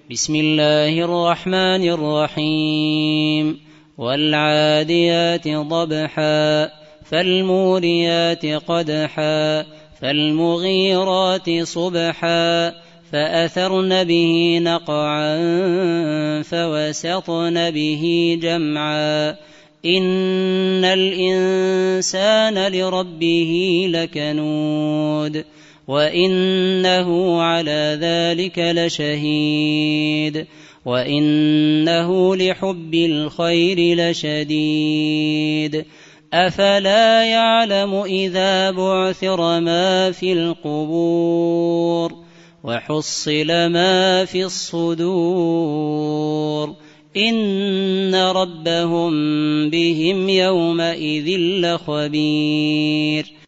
بسم الله الرحمن الرحيم والعاديات ضبحا فالموريات قدحا فالمغيرات صبحا فأثرن به نقعا فوسطن به جمعا إن الإنسان لربه لكنود وإنه على ذلك لشهيد وإنه لحب الخير لشديد أفلا يعلم إذا بعثر ما في القبور وحصل ما في الصدور إن ربهم بهم يومئذ لخبير